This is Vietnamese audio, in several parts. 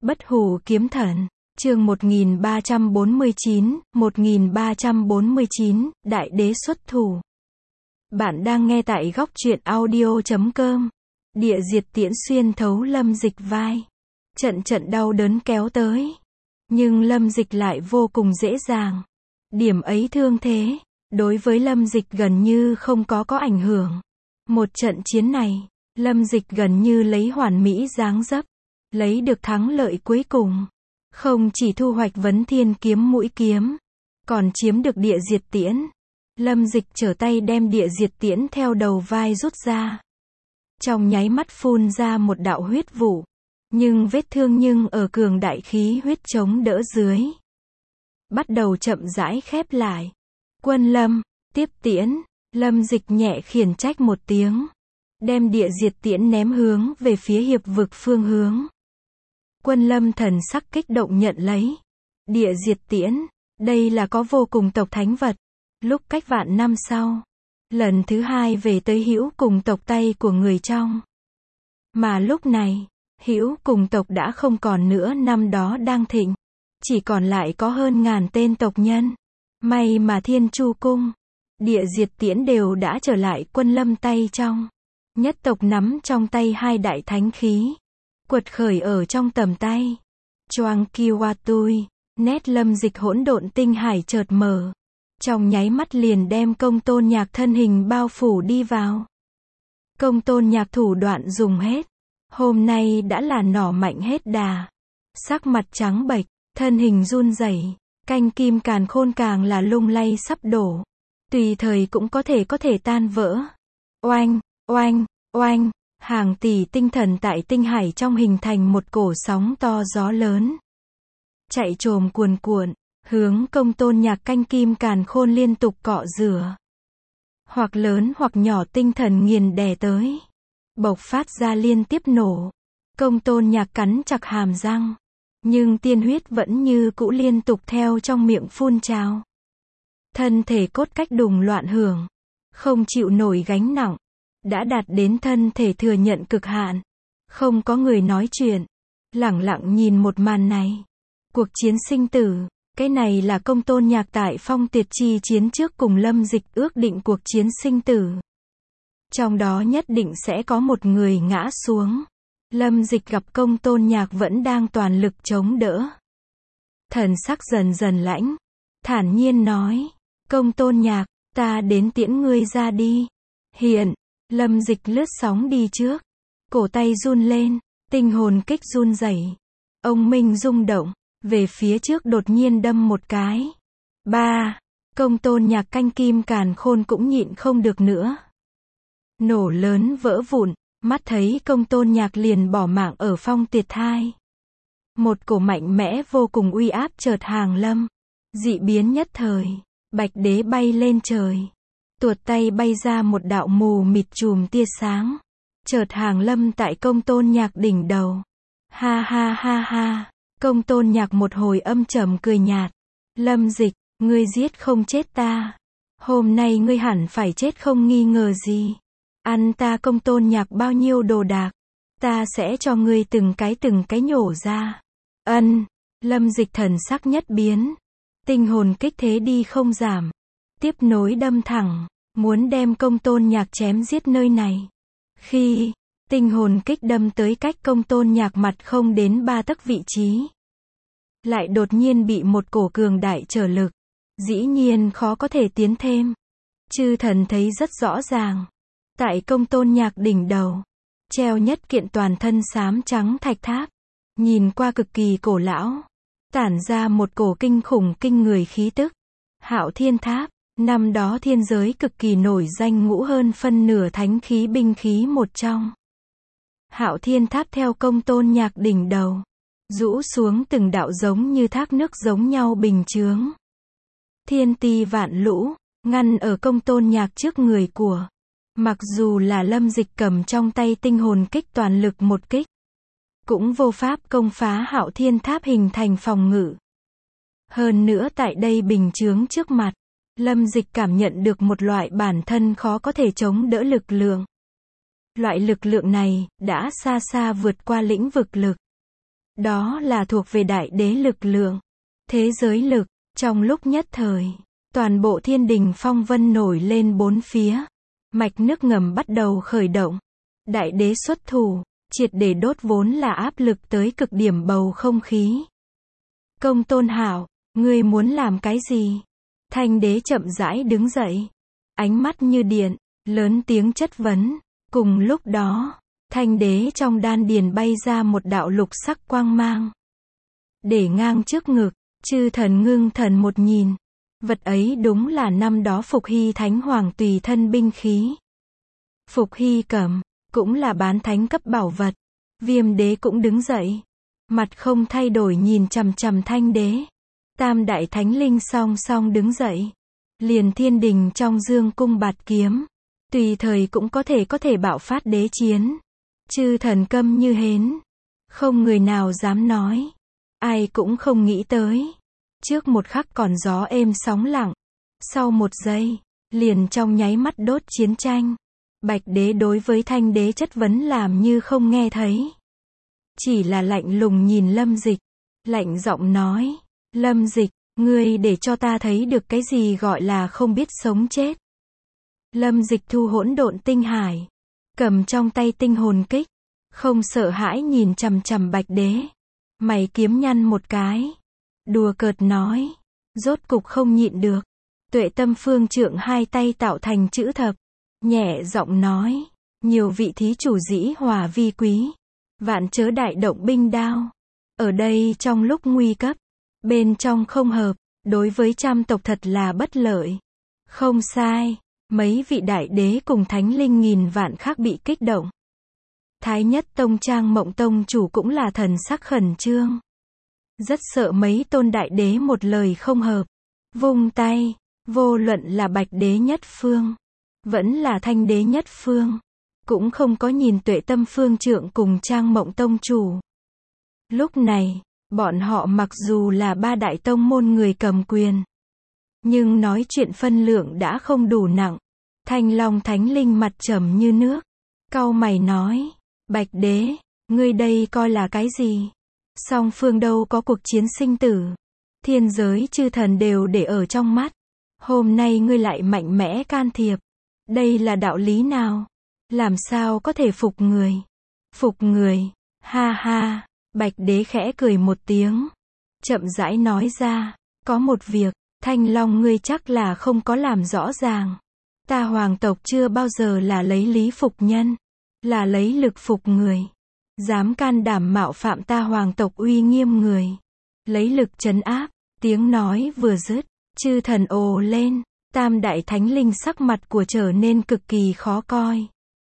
Bất hủ kiếm thần, chương 1349, Đại đế xuất thủ. Bạn đang nghe tại góc truyện audio.com. Địa diệt tiễn xuyên thấu Lâm Dịch vai. Trận trận đau đớn kéo tới. Nhưng Lâm Dịch lại vô cùng dễ dàng. Điểm ấy thương thế, đối với Lâm Dịch gần như không có ảnh hưởng. Một trận chiến này, Lâm Dịch gần như lấy hoàn mỹ dáng dấp, lấy được thắng lợi cuối cùng. Không chỉ thu hoạch vấn thiên kiếm mũi kiếm, còn chiếm được địa diệt tiễn. Lâm Dịch trở tay đem địa diệt tiễn theo đầu vai rút ra. Trong nháy mắt phun ra một đạo huyết vụ. Nhưng vết thương ở cường đại khí huyết chống đỡ dưới. Bắt đầu chậm rãi khép lại. Quân Lâm, tiếp tiễn. Lâm Dịch nhẹ khiển trách một tiếng. Đem địa diệt tiễn ném hướng về phía hiệp vực phương hướng. Quân Lâm thần sắc kích động nhận lấy. Địa diệt tiễn, đây là có vô cùng tộc thánh vật. Lúc cách vạn năm sau, lần thứ hai về tới hữu cùng tộc tay của người trong. Mà lúc này, hữu cùng tộc đã không còn nữa năm đó đang thịnh. Chỉ còn lại có hơn ngàn tên tộc nhân. May mà Thiên Chu Cung, địa diệt tiễn đều đã trở lại Quân Lâm tay trong. Nhất tộc nắm trong tay hai đại thánh khí. Quật khởi ở trong tầm tay. Choang Kiwatui, nét Lâm Dịch hỗn độn tinh hải chợt mở. Trong nháy mắt liền đem Công Tôn Nhạc thân hình bao phủ đi vào. Công Tôn Nhạc thủ đoạn dùng hết. Hôm nay đã là nỏ mạnh hết đà. Sắc mặt trắng bệch, thân hình run rẩy, canh kim càn khôn càng là lung lay sắp đổ. Tùy thời cũng có thể tan vỡ. Oanh, oanh, oanh. Hàng tỷ tinh thần tại tinh hải trong hình thành một cổ sóng to gió lớn. Chạy trồm cuồn cuộn, hướng Công Tôn Nhạc canh kim càn khôn liên tục cọ rửa. Hoặc lớn hoặc nhỏ tinh thần nghiền đè tới. Bộc phát ra liên tiếp nổ. Công Tôn Nhạc cắn chặt hàm răng. Nhưng tiên huyết vẫn như cũ liên tục theo trong miệng phun trào. Thân thể cốt cách đùng loạn hưởng. Không chịu nổi gánh nặng. Đã đạt đến thân thể thừa nhận cực hạn. Không có người nói chuyện. Lẳng lặng nhìn một màn này. Cuộc chiến sinh tử. Cái này là Công Tôn Nhạc tại Phong Tiệt chi chiến trước cùng Lâm Dịch ước định cuộc chiến sinh tử. Trong đó nhất định sẽ có một người ngã xuống. Lâm Dịch gặp Công Tôn Nhạc vẫn đang toàn lực chống đỡ. Thần sắc dần dần lãnh. Thản nhiên nói. Công Tôn Nhạc, ta đến tiễn ngươi ra đi. Hiện. Lâm Dịch lướt sóng đi trước. Cổ tay run lên. Tinh hồn kích run rẩy. Ông minh rung động. Về phía trước đột nhiên đâm một cái. Ba. Công Tôn Nhạc canh kim càn khôn cũng nhịn không được nữa. Nổ lớn vỡ vụn. Mắt thấy Công Tôn Nhạc liền bỏ mạng ở Phong Tiệt thai. Một cổ mạnh mẽ vô cùng uy áp chợt hàng lâm. Dị biến nhất thời. Bạch đế bay lên trời. Tuột tay bay ra một đạo mù mịt chùm tia sáng. Chợt hàng lâm tại Công Tôn Nhạc đỉnh đầu. Ha ha ha ha. Công Tôn Nhạc một hồi âm trầm cười nhạt. Lâm Dịch, ngươi giết không chết ta. Hôm nay ngươi hẳn phải chết không nghi ngờ gì. Ăn ta Công Tôn Nhạc bao nhiêu đồ đạc. Ta sẽ cho ngươi từng cái nhổ ra. Ân. Lâm Dịch thần sắc nhất biến. Tinh hồn kích thế đi không giảm. Tiếp nối đâm thẳng. Muốn đem Công Tôn Nhạc chém giết nơi này. Khi tinh hồn kích đâm tới cách Công Tôn Nhạc mặt không đến 3 tấc vị trí. Lại đột nhiên bị một cổ cường đại trở lực. Dĩ nhiên khó có thể tiến thêm. Chư thần thấy rất rõ ràng. Tại Công Tôn Nhạc đỉnh đầu. Treo nhất kiện toàn thân xám trắng thạch tháp. Nhìn qua cực kỳ cổ lão. Tản ra một cổ kinh khủng kinh người khí tức. Hạo Thiên Tháp. Năm đó thiên giới cực kỳ nổi danh ngũ hơn phân nửa thánh khí binh khí một trong. Hạo Thiên Tháp theo Công Tôn Nhạc đỉnh đầu. Rũ xuống từng đạo giống như thác nước giống nhau bình chướng. Thiên ti vạn lũ. Ngăn ở Công Tôn Nhạc trước người của. Mặc dù là Lâm Dịch cầm trong tay tinh hồn kích toàn lực một kích. Cũng vô pháp công phá Hạo Thiên Tháp hình thành phòng ngự. Hơn nữa tại đây bình chướng trước mặt. Lâm Dịch cảm nhận được một loại bản thân khó có thể chống đỡ lực lượng. Loại lực lượng này, đã xa xa vượt qua lĩnh vực lực. Đó là thuộc về đại đế lực lượng, thế giới lực. Trong lúc nhất thời, toàn bộ thiên đình phong vân nổi lên bốn phía. Mạch nước ngầm bắt đầu khởi động. Đại đế xuất thủ, triệt để đốt vốn là áp lực tới cực điểm bầu không khí. Công Tôn Hạo, ngươi muốn làm cái gì? Thanh đế chậm rãi đứng dậy. Ánh mắt như điện, lớn tiếng chất vấn. Cùng lúc đó, thanh đế trong đan điền bay ra một đạo lục sắc quang mang. Để ngang trước ngực, chư thần ngưng thần một nhìn. Vật ấy đúng là năm đó Phục Hy Thánh Hoàng tùy thân binh khí. Phục Hy cầm, cũng là bán thánh cấp bảo vật. Viêm đế cũng đứng dậy. Mặt không thay đổi nhìn chằm chằm thanh đế. Tam đại thánh linh song song đứng dậy. Liền thiên đình trong dương cung bạt kiếm. Tùy thời cũng có thể bạo phát đế chiến. Chư thần câm như hến. Không người nào dám nói. Ai cũng không nghĩ tới. Trước một khắc còn gió êm sóng lặng. Sau một giây, liền trong nháy mắt đốt chiến tranh. Bạch đế đối với thanh đế chất vấn làm như không nghe thấy. Chỉ là lạnh lùng nhìn Lâm Dịch. Lạnh giọng nói. Lâm Dịch, ngươi để cho ta thấy được cái gì gọi là không biết sống chết. Lâm Dịch thu hỗn độn tinh hải. Cầm trong tay tinh hồn kích. Không sợ hãi nhìn chằm chằm Bạch đế. Mày kiếm nhăn một cái. Đùa cợt nói. Rốt cục không nhịn được. Tuệ tâm phương trượng hai tay tạo thành chữ thập. Nhẹ giọng nói. Nhiều vị thí chủ dĩ hòa vi quý. Vạn chớ đại động binh đao. Ở đây trong lúc nguy cấp. Bên trong không hợp. Đối với trăm tộc thật là bất lợi. Không sai. Mấy vị đại đế cùng thánh linh nghìn vạn khác bị kích động. Thái nhất tông Trang Mộng tông chủ cũng là thần sắc khẩn trương. Rất sợ mấy tôn đại đế một lời không hợp. Vung tay, vô luận là Bạch đế nhất phương, vẫn là Thanh đế nhất phương, cũng không có nhìn Tuệ tâm phương trượng cùng Trang Mộng tông chủ. Lúc này, bọn họ mặc dù là ba đại tông môn người cầm quyền, nhưng nói chuyện phân lượng đã không đủ nặng. Thanh Long Thánh Linh mặt trầm như nước, cau mày nói, Bạch đế, ngươi đây coi là cái gì? Song phương đâu có cuộc chiến sinh tử. Thiên giới chư thần đều để ở trong mắt. Hôm nay ngươi lại mạnh mẽ can thiệp. Đây là đạo lý nào? Làm sao có thể phục người? Phục người, ha ha. Bạch đế khẽ cười một tiếng. Chậm rãi nói ra, có một việc, Thanh Long ngươi chắc là không có làm rõ ràng. Ta hoàng tộc chưa bao giờ là lấy lý phục nhân, là lấy lực phục người. Dám can đảm mạo phạm ta hoàng tộc uy nghiêm người. Lấy lực trấn áp, tiếng nói vừa dứt, chư thần ồ lên, tam đại thánh linh sắc mặt của trở nên cực kỳ khó coi.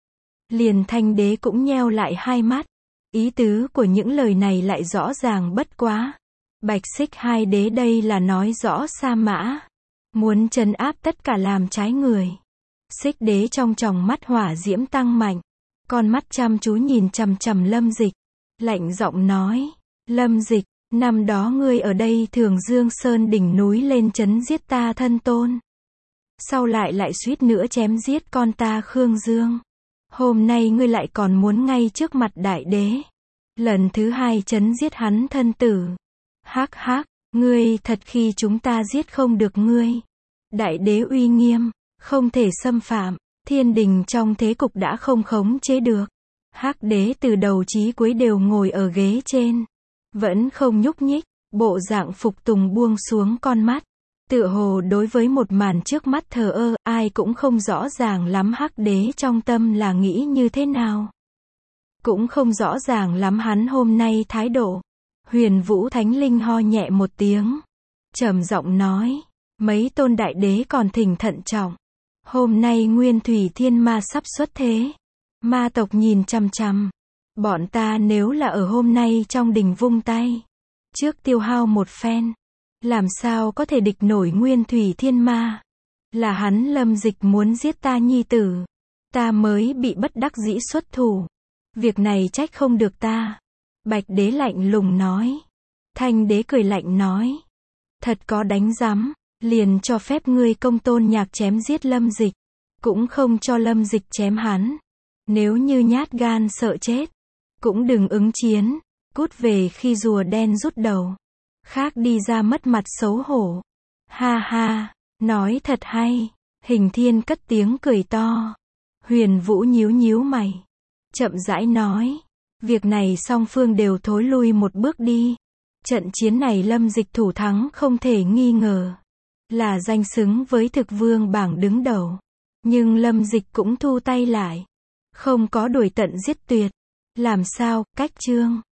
Liền Thanh đế cũng nheo lại hai mắt. Ý tứ của những lời này lại rõ ràng bất quá. Bạch Xích hai đế đây là nói rõ Sa Mã muốn trấn áp tất cả làm trái người. Xích đế trong tròng mắt hỏa diễm tăng mạnh, con mắt chăm chú nhìn chằm chằm Lâm Dịch, lạnh giọng nói, Lâm Dịch, năm đó ngươi ở đây Thường Dương Sơn đỉnh núi lên trấn giết ta thân tôn. Sau lại suýt nữa chém giết con ta Khương Dương. Hôm nay ngươi lại còn muốn ngay trước mặt đại đế. Lần thứ hai trấn giết hắn thân tử. Hắc hắc, ngươi thật khi chúng ta giết không được ngươi. Đại đế uy nghiêm, không thể xâm phạm. Thiên đình trong thế cục đã không khống chế được. Hắc đế từ đầu chí cuối đều ngồi ở ghế trên. Vẫn không nhúc nhích, bộ dạng phục tùng buông xuống con mắt. Tựa hồ đối với một màn trước mắt thờ ơ, ai cũng không rõ ràng lắm Hắc đế trong tâm là nghĩ như thế nào. Cũng không rõ ràng lắm hắn hôm nay thái độ. Huyền Vũ Thánh Linh ho nhẹ một tiếng. Trầm giọng nói, mấy tôn đại đế còn thỉnh thận trọng. Hôm nay Nguyên Thủy Thiên Ma sắp xuất thế. Ma tộc nhìn chằm chằm. Bọn ta nếu là ở hôm nay trong đình vung tay, trước tiêu hao một phen, làm sao có thể địch nổi Nguyên Thủy Thiên Ma. Là hắn Lâm Dịch muốn giết ta nhi tử. Ta mới bị bất đắc dĩ xuất thủ. Việc này trách không được ta. Bạch đế lạnh lùng nói. Thanh đế cười lạnh nói. Thật có đánh rắm, liền cho phép ngươi Công Tôn Nhạc chém giết Lâm Dịch. Cũng không cho Lâm Dịch chém hắn. Nếu như nhát gan sợ chết, cũng đừng ứng chiến. Cút về khi rùa đen rút đầu. Khác đi ra mất mặt xấu hổ. Ha ha, nói thật hay. Hình Thiên cất tiếng cười to. Huyền Vũ nhíu nhíu mày. Chậm rãi nói. Việc này song phương đều thối lui một bước đi. Trận chiến này Lâm Dịch thủ thắng không thể nghi ngờ. Là danh xứng với thực vương bảng đứng đầu. Nhưng Lâm Dịch cũng thu tay lại. Không có đuổi tận giết tuyệt. Làm sao, cách chương